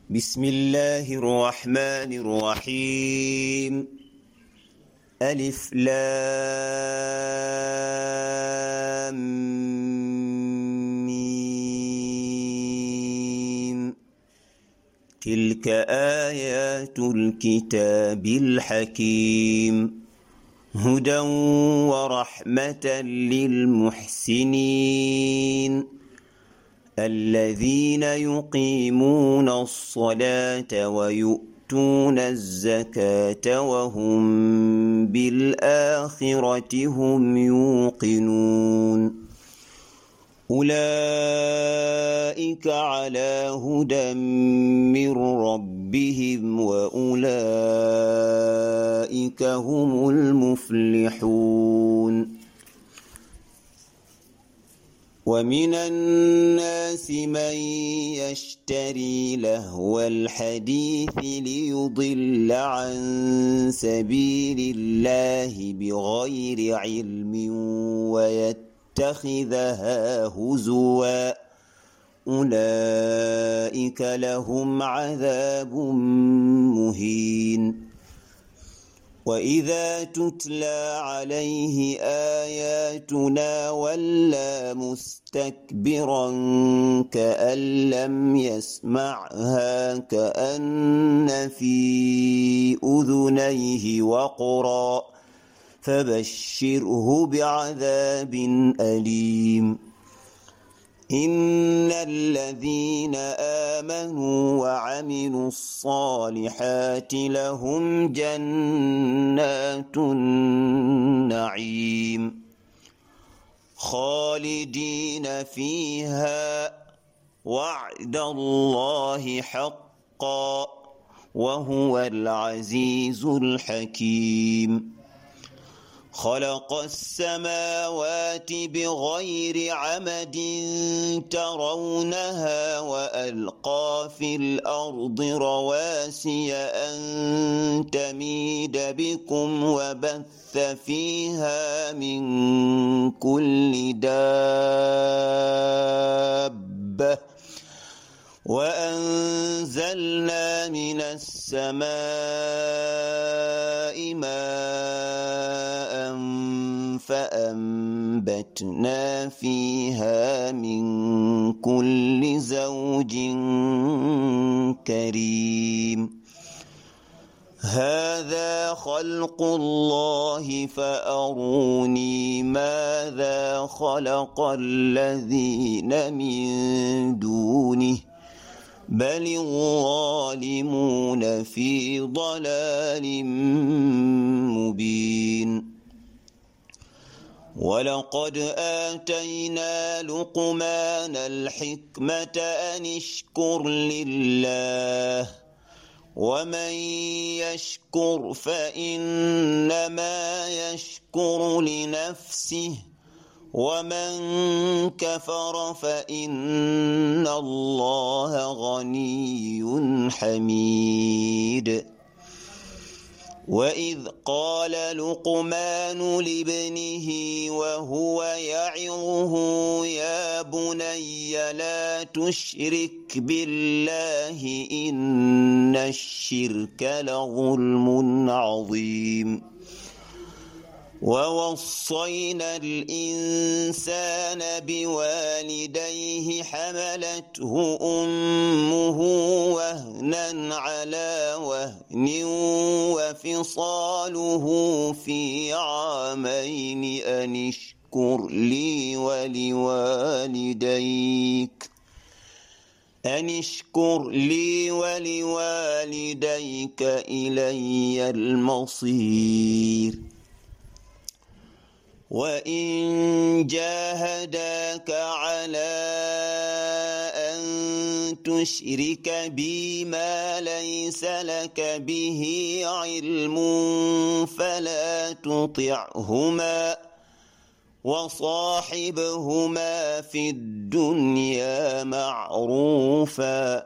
بسم الله الرحمن الرحيم ألف لام ميم تلك آيات الكتاب الحكيم هدى ورحمة للمحسنين الذين يقيمون الصلاة ويؤتون الزكاة وهم بالآخرة هم يوقنون أولئك على هدى من ربهم وأولئك هم المفلحون ومن الناس من يشتري لهو الحديث ليضل عن سبيل الله بغير علم ويتخذها هزوا أولئك لهم عذاب مهين وإذا تتلى عليه آياتنا ولى مستكبرا كأن لم يسمعها كأن في أذنيه وقرا فبشره بعذاب أليم إن الذين آمنوا وعملوا الصالحات لهم جنات النعيم خالدين فيها وعد الله حقا وهو العزيز الحكيم خلق السماوات بغير عمد ترونها وألقى في الأرض رواسي أن تميد بكم وبث فيها من كل دابة وأنزلنا من السماء ماء فأنبتنا فيها من كل زوج كريم هذا خلق الله فأروني ماذا خلق الذين من دونه بل الظالمون في ضلال مبين ولقد آتينا لقمان الحكمة أن اشكر لله ومن يشكر فإنما يشكر لنفسه ومن كفر فإن الله غني حميد وإذ قال لقمان لابنه وهو يعظه يا بني لا تشرك بالله إن الشرك لظلم عظيم ووصينا الإنسان بوالديه حملته أمه وهنا على وهن وفصاله في عامين أن اشكر لي ولوالديك إلي المصير وإن جاهداك على أن تشرك بي ما ليس لك به علم فلا تطعهما وصاحبهما في الدنيا معروفا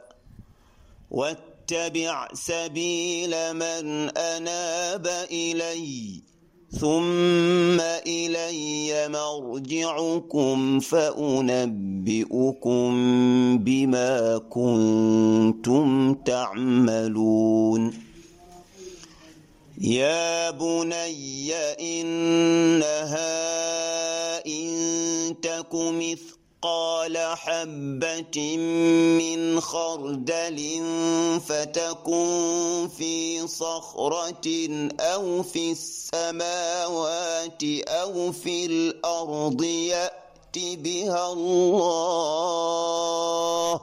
واتبع سبيل من أناب إلي ثم إلي مرجعكم فأنبئكم بما كنتم تعملون يا بني إنها إن تك مثقال حبة من خردل فتكن في صخرة أو في السماوات أو في الأرض يأت بها الله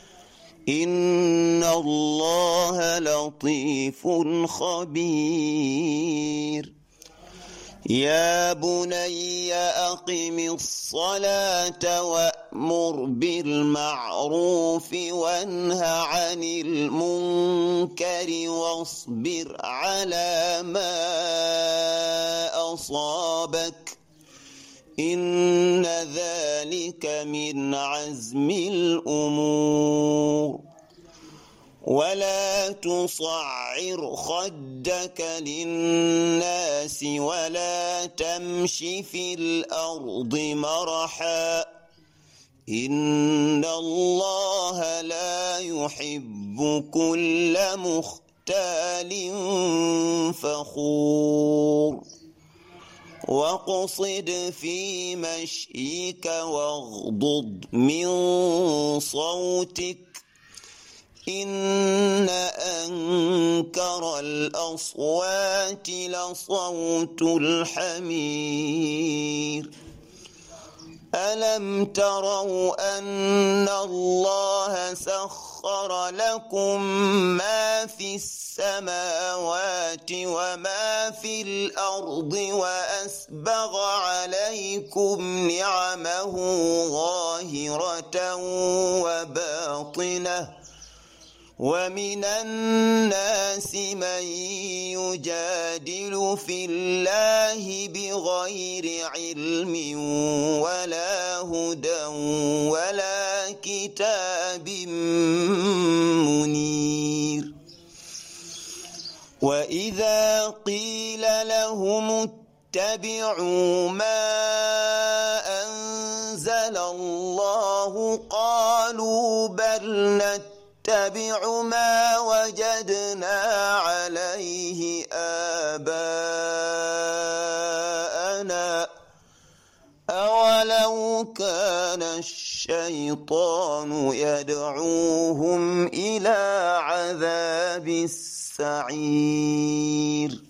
إن الله لطيف خبير يا بني أقم الصلاة وأمر بالمعروف وانه عن المنكر واصبر على ما أصابك إن ذلك من عزم الأمور ولا تصعر خدك للناس ولا تمش في الأرض مرحا إن الله لا يحب كل مختال فخور واقصد في مشيك واغضض من صوتك إن أنكر الأصوات لصوت الحمير ألم تروا أن الله سخر لكم ما في السماوات وما في الأرض وأسبغ عليكم نعمه ظاهرة وباطنة ومن الناس من يجادل في الله بغير علم ولا هدى ولا كتاب منير وإذا قيل لهم اتبعوا ما أنزل الله قالوا بل نتبع ما وجدنا عليه آباءنا أولو كان الشيطان يدعوهم إلى عذاب السعير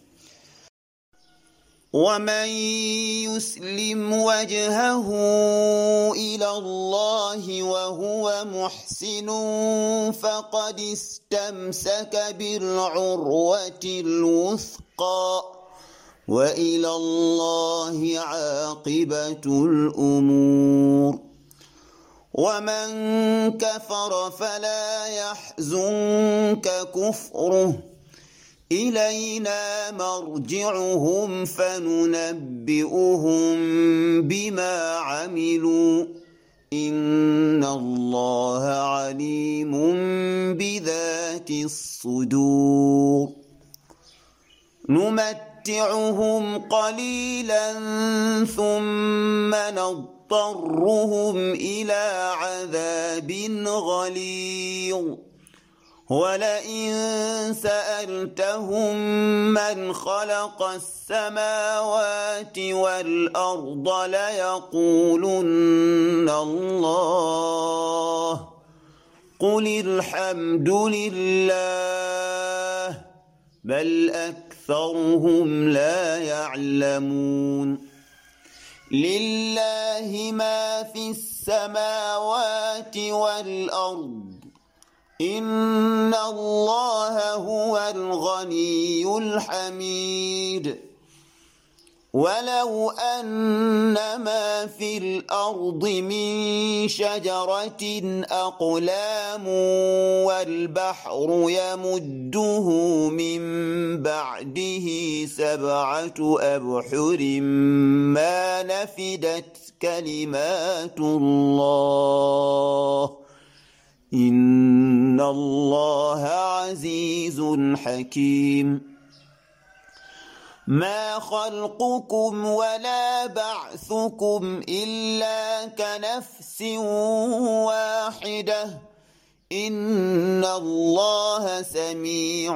ومن يسلم وجهه إلى الله وهو محسن فقد استمسك بالعروة الوثقى وإلى الله عاقبة الأمور ومن كفر فلا يحزنك كفره إلينا مرجعهم فننبئهم بما عملوا إن الله عليم بذات الصدور نمتعهم قليلا ثم نضطرهم إلى عذاب غليظ ولئن سألتهم من خلق السماوات والأرض ليقولن الله قل الحمد لله بل أكثرهم لا يعلمون لله ما في السماوات والأرض إن الله هو الغني الحميد ولو أن ما في الأرض من شجرة أقلام والبحر يمده من بعده 7 أبحر ما نفدت كلمات الله إن الله عزيز حكيم ما خلقكم ولا بعثكم إلا كنفس واحدة إن الله سميع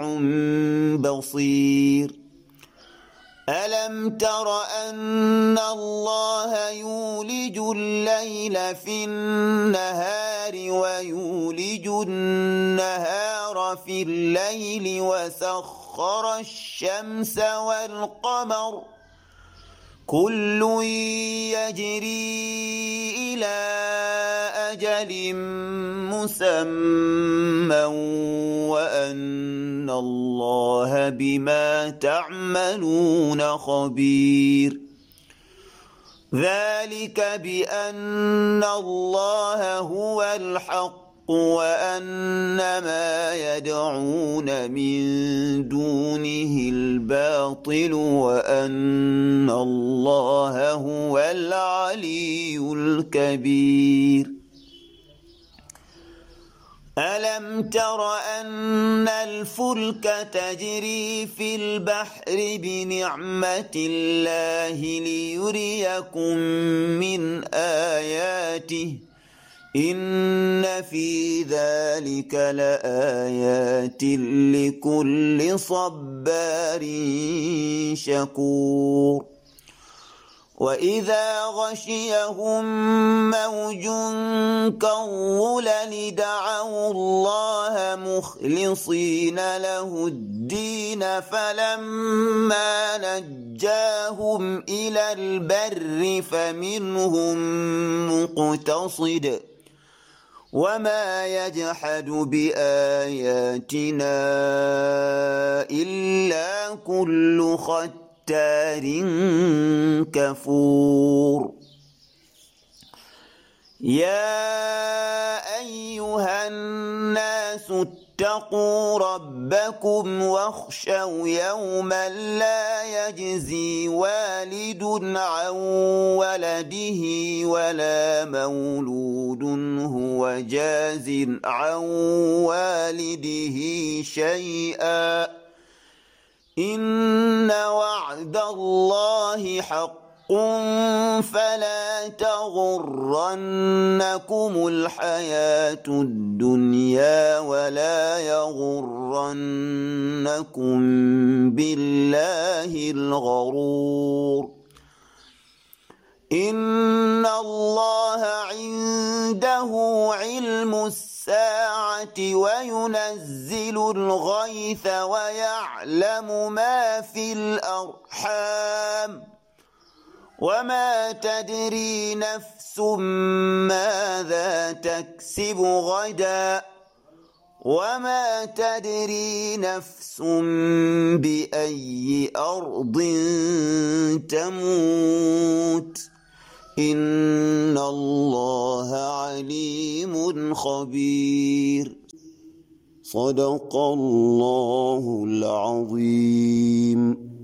بصير ألم تر أن الله يولج الليل في النهار ويولج النهار في الليل وسخر الشمس والقمر كل يجري إلى أجل مسمى وأن الله بما تعملون خبير ذلك بأن الله هو الحق وأن ما يدعون من دونه الباطل وأن الله هو العلي الكبير ألم تر أن الفلك تجري في البحر بنعمة الله ليريكم من آياته إن في ذلك لآيات لكل صبار شكور وإذا غشيهم موج كالظلل دعوا الله مخلصين له الدين فلما نجاهم إلى البر فمنهم مقتصد وما يجحد بآياتنا إلا كل ختار كفور يا أيها الناس اتقوا ربكم واخشوا يوما لا يجزي والد عن ولده ولا مولود هو جاز عن والده شيئا إن وعد الله حق فلا تغرنكم الحياة الدنيا ولا يغرنكم بالله الغرور إن الله عنده علم الساعة وينزل الغيث ويعلم ما في الأرحام وما تدري نفس ماذا تكسب غدا وما تدري نفس بأي أرض تموت إن الله عليم خبير صدق الله العظيم.